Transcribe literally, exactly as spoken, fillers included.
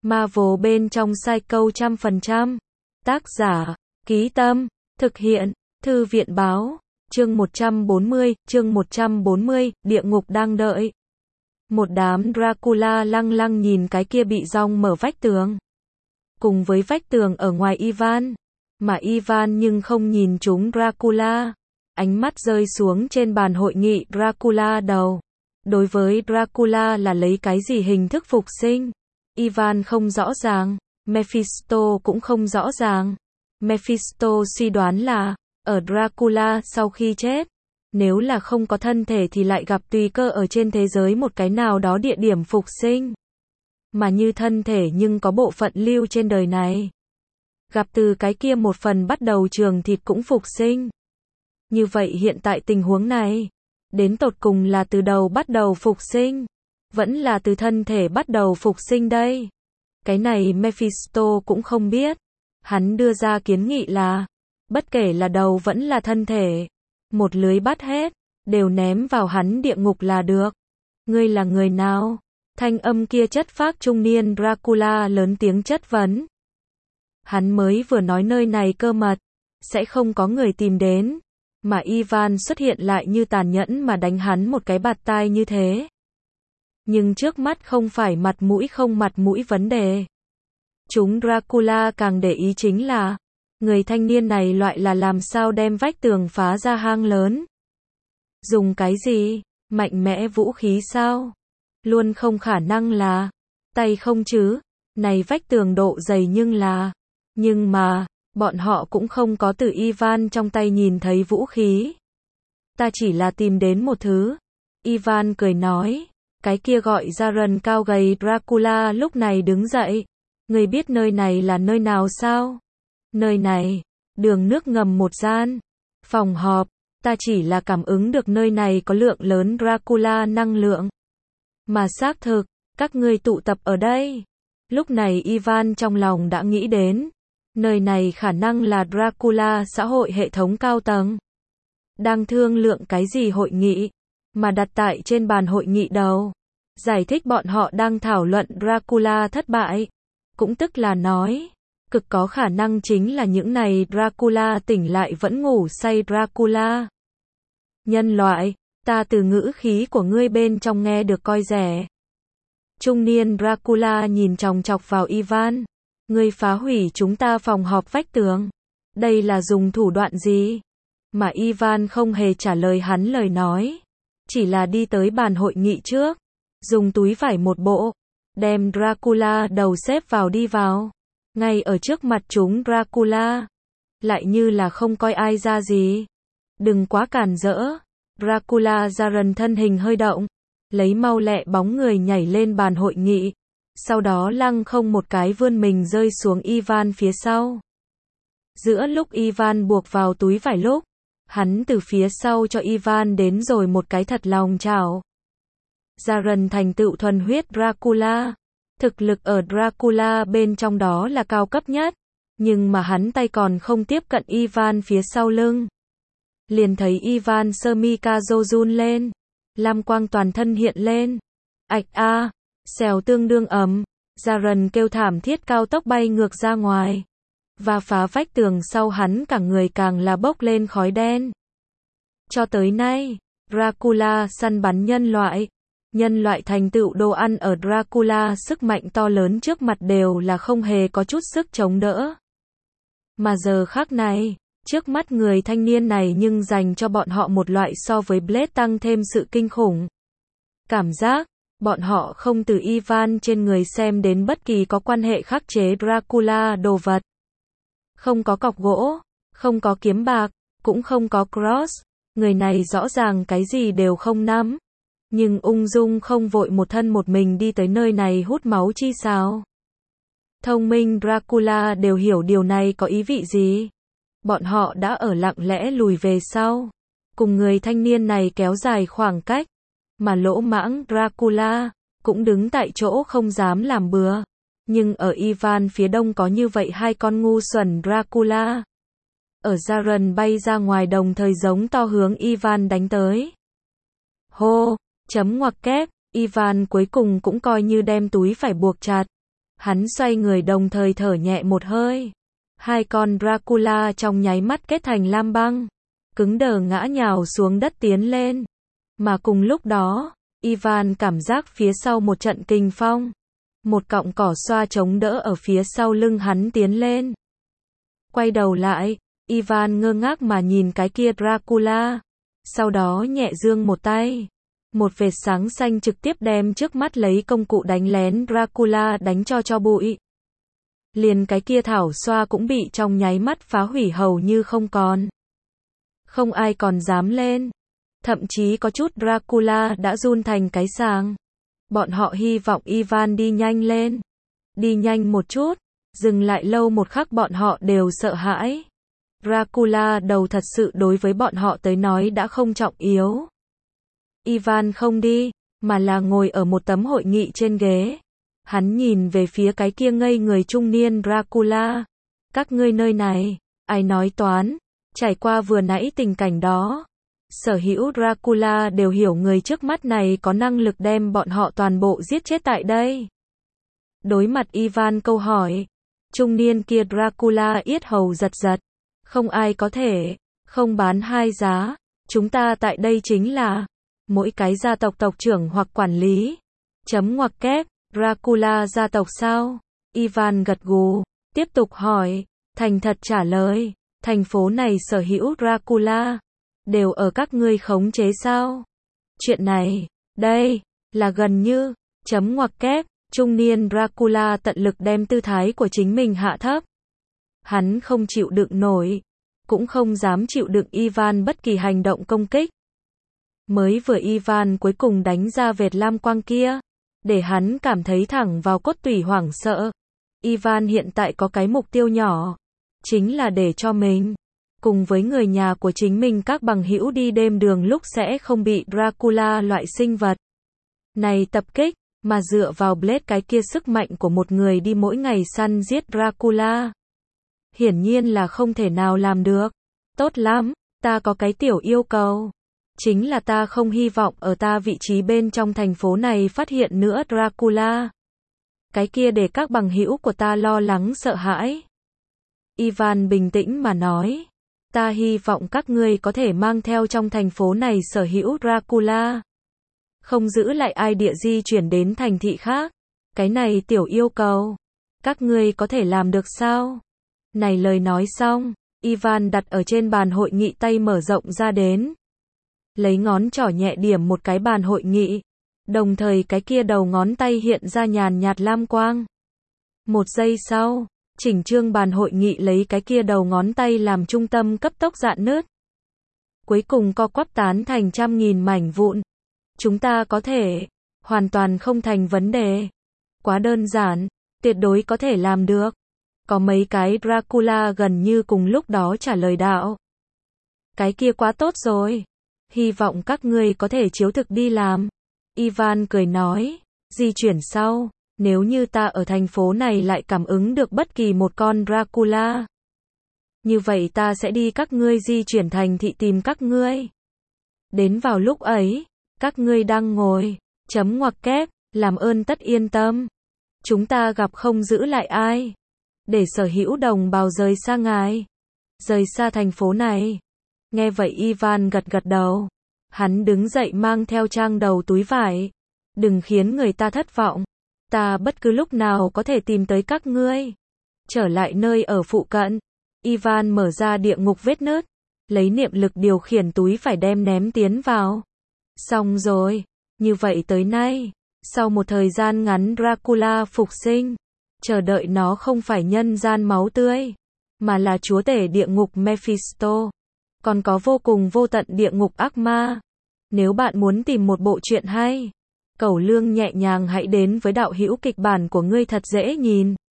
Marvel bên trong Psycho trăm phần trăm. Tác giả, Ký Tâm, thực hiện, Thư viện Báo, chương một trăm bốn mươi, chương một trăm bốn mươi, địa ngục đang đợi. Một đám Dracula lăng lăng nhìn cái kia bị rong mở vách tường. Cùng với vách tường ở ngoài Ivan, mà Ivan nhưng không nhìn chúng Dracula. Ánh mắt rơi xuống trên bàn hội nghị Dracula đầu. Đối với Dracula là lấy cái gì hình thức phục sinh? Ivan không rõ ràng, Mephisto cũng không rõ ràng. Mephisto suy đoán là, ở Dracula sau khi chết, nếu là không có thân thể thì lại gặp tùy cơ ở trên thế giới một cái nào đó địa điểm phục sinh. Mà như thân thể nhưng có bộ phận lưu trên đời này. Gặp từ cái kia một phần bắt đầu trường thịt cũng phục sinh. Như vậy hiện tại tình huống này, đến tột cùng là từ đầu bắt đầu phục sinh, vẫn là từ thân thể bắt đầu phục sinh đây. Cái này Mephisto cũng không biết. Hắn đưa ra kiến nghị là, bất kể là đầu vẫn là thân thể, một lưới bắt hết, đều ném vào hắn địa ngục là được. Ngươi là người nào? Thanh âm kia chất phác trung niên Dracula lớn tiếng chất vấn. Hắn mới vừa nói nơi này cơ mật, sẽ không có người tìm đến. Mà Ivan xuất hiện lại như tàn nhẫn mà đánh hắn một cái bạt tai như thế. Nhưng trước mắt không phải mặt mũi không mặt mũi vấn đề. Chúng Dracula càng để ý chính là, người thanh niên này loại là làm sao đem vách tường phá ra hang lớn. Dùng cái gì? Mạnh mẽ vũ khí sao? Luôn không khả năng là, tay không chứ? Này vách tường độ dày nhưng là, nhưng mà, bọn họ cũng không có từ Ivan trong tay nhìn thấy vũ khí. Ta chỉ là tìm đến một thứ. Ivan cười nói, cái kia gọi ra rần cao gầy Dracula lúc này đứng dậy. Người biết nơi này là nơi nào sao? Nơi này, đường nước ngầm một gian, phòng họp, ta chỉ là cảm ứng được nơi này có lượng lớn Dracula năng lượng. Mà xác thực, các ngươi tụ tập ở đây. Lúc này Ivan trong lòng đã nghĩ đến, nơi này khả năng là Dracula xã hội hệ thống cao tầng. Đang thương lượng cái gì hội nghị, mà đặt tại trên bàn hội nghị đầu. Giải thích bọn họ đang thảo luận Dracula thất bại. Cũng tức là nói, cực có khả năng chính là những này Dracula tỉnh lại vẫn ngủ say Dracula. Nhân loại, ta từ ngữ khí của ngươi bên trong nghe được coi rẻ. Trung niên Dracula nhìn chòng chọc vào Ivan. Ngươi phá hủy chúng ta phòng họp vách tường. Đây là dùng thủ đoạn gì? Mà Ivan không hề trả lời hắn lời nói. Chỉ là đi tới bàn hội nghị trước. Dùng túi vải một bộ. Đem Dracula đầu xếp vào đi vào. Ngay ở trước mặt chúng Dracula. Lại như là không coi ai ra gì. Đừng quá cản rỡ. Dracula ra rần thân hình hơi động. Lấy mau lẹ bóng người nhảy lên bàn hội nghị. Sau đó lăng không một cái vươn mình rơi xuống Ivan phía sau. Giữa lúc Ivan buộc vào túi vải lúc, hắn từ phía sau cho Ivan đến rồi một cái thật lòng chào. Jaren thành tựu thuần huyết Dracula. Thực lực ở Dracula bên trong đó là cao cấp nhất. Nhưng mà hắn tay còn không tiếp cận Ivan phía sau lưng. Liền thấy Ivan sơ mi ca rô run lên. Lam quang toàn thân hiện lên. Ạch a, xèo tương đương ấm. Jaren kêu thảm thiết cao tốc bay ngược ra ngoài. Và phá vách tường sau hắn cả người càng là bốc lên khói đen. Cho tới nay, Dracula săn bắn nhân loại. Nhân loại thành tựu đồ ăn ở Dracula sức mạnh to lớn trước mặt đều là không hề có chút sức chống đỡ. Mà giờ khắc này, trước mắt người thanh niên này nhưng dành cho bọn họ một loại so với Blade tăng thêm sự kinh khủng. Cảm giác, bọn họ không từ Ivan trên người xem đến bất kỳ có quan hệ khắc chế Dracula đồ vật. Không có cọc gỗ, không có kiếm bạc, cũng không có cross. Người này rõ ràng cái gì đều không nắm. Nhưng ung dung không vội một thân một mình đi tới nơi này hút máu chi sao. Thông minh Dracula đều hiểu điều này có ý vị gì. Bọn họ đã ở lặng lẽ lùi về sau. Cùng người thanh niên này kéo dài khoảng cách. Mà lỗ mãng Dracula cũng đứng tại chỗ không dám làm bừa. Nhưng ở Ivan phía đông có như vậy hai con ngu xuẩn Dracula. Ở Jaren bay ra ngoài đồng thời giống to hướng Ivan đánh tới. Hô! Chấm ngoặc kép, Ivan cuối cùng cũng coi như đem túi phải buộc chặt. Hắn xoay người đồng thời thở nhẹ một hơi. Hai con Dracula trong nháy mắt kết thành lam băng, cứng đờ ngã nhào xuống đất tiến lên. Mà cùng lúc đó, Ivan cảm giác phía sau một trận kình phong. Một cọng cỏ xoa chống đỡ ở phía sau lưng hắn tiến lên. Quay đầu lại, Ivan ngơ ngác mà nhìn cái kia Dracula. Sau đó nhẹ giương một tay. Một vệt sáng xanh trực tiếp đem trước mắt lấy công cụ đánh lén Dracula đánh cho cho bụi. Liền cái kia thảo xoa cũng bị trong nháy mắt phá hủy hầu như không còn. Không ai còn dám lên. Thậm chí có chút Dracula đã run thành cái sàng. Bọn họ hy vọng Ivan đi nhanh lên. Đi nhanh một chút. Dừng lại lâu một khắc bọn họ đều sợ hãi. Dracula đầu thật sự đối với bọn họ tới nói đã không trọng yếu. Ivan không đi, mà là ngồi ở một tấm hội nghị trên ghế. Hắn nhìn về phía cái kia ngây người trung niên Dracula. Các ngươi nơi này, ai nói toán, trải qua vừa nãy tình cảnh đó. Sở hữu Dracula đều hiểu người trước mắt này có năng lực đem bọn họ toàn bộ giết chết tại đây. Đối mặt Ivan câu hỏi, trung niên kia Dracula yết hầu giật giật. Không ai có thể, không bán hai giá, chúng ta tại đây chính là, mỗi cái gia tộc tộc trưởng hoặc quản lý. Chấm ngoặc kép, Dracula gia tộc sao? Ivan gật gù, tiếp tục hỏi, thành thật trả lời, thành phố này sở hữu Dracula, đều ở các ngươi khống chế sao? Chuyện này, đây, là gần như, chấm ngoặc kép, trung niên Dracula tận lực đem tư thái của chính mình hạ thấp. Hắn không chịu đựng nổi, cũng không dám chịu đựng Ivan bất kỳ hành động công kích. Mới vừa Ivan cuối cùng đánh ra vệt lam quang kia, để hắn cảm thấy thẳng vào cốt tủy hoảng sợ. Ivan hiện tại có cái mục tiêu nhỏ, chính là để cho mình, cùng với người nhà của chính mình các bằng hữu đi đêm đường lúc sẽ không bị Dracula loại sinh vật này tập kích, mà dựa vào Blade cái kia sức mạnh của một người đi mỗi ngày săn giết Dracula. Hiển nhiên là không thể nào làm được. Tốt lắm, ta có cái tiểu yêu cầu. Chính là ta không hy vọng ở ta vị trí bên trong thành phố này phát hiện nữa Dracula. Cái kia để các bằng hữu của ta lo lắng sợ hãi. Ivan bình tĩnh mà nói. Ta hy vọng các ngươi có thể mang theo trong thành phố này sở hữu Dracula. Không giữ lại ai địa di chuyển đến thành thị khác. Cái này tiểu yêu cầu. Các ngươi có thể làm được sao? Này lời nói xong, Ivan đặt ở trên bàn hội nghị tay mở rộng ra đến. Lấy ngón trỏ nhẹ điểm một cái bàn hội nghị. Đồng thời cái kia đầu ngón tay hiện ra nhàn nhạt lam quang. Một giây sau, chỉnh trương bàn hội nghị lấy cái kia đầu ngón tay làm trung tâm cấp tốc rạn nứt. Cuối cùng co quắp tán thành trăm nghìn mảnh vụn. Chúng ta có thể, hoàn toàn không thành vấn đề. Quá đơn giản, tuyệt đối có thể làm được. Có mấy cái Dracula gần như cùng lúc đó trả lời đạo. Cái kia quá tốt rồi. Hy vọng các ngươi có thể chiếu thực đi làm. Ivan cười nói, di chuyển sau, nếu như ta ở thành phố này lại cảm ứng được bất kỳ một con Dracula. Như vậy ta sẽ đi các ngươi di chuyển thành thị tìm các ngươi. Đến vào lúc ấy, các ngươi đang ngồi, chấm ngoặc kép, làm ơn tất yên tâm. Chúng ta gặp không giữ lại ai. Để sở hữu đồng bào rời xa ngài. Rời xa thành phố này. Nghe vậy Ivan gật gật đầu. Hắn đứng dậy mang theo trang đầu túi vải. Đừng khiến người ta thất vọng. Ta bất cứ lúc nào có thể tìm tới các ngươi. Trở lại nơi ở phụ cận. Ivan mở ra địa ngục vết nứt. Lấy niệm lực điều khiển túi phải đem ném tiến vào. Xong rồi. Như vậy tới nay. Sau một thời gian ngắn Dracula phục sinh. Chờ đợi nó không phải nhân gian máu tươi. Mà là chúa tể địa ngục Mephisto. Còn có vô cùng vô tận địa ngục ác ma. Nếu bạn muốn tìm một bộ truyện hay, Cẩu Lương nhẹ nhàng hãy đến với đạo hữu kịch bản của ngươi thật dễ nhìn.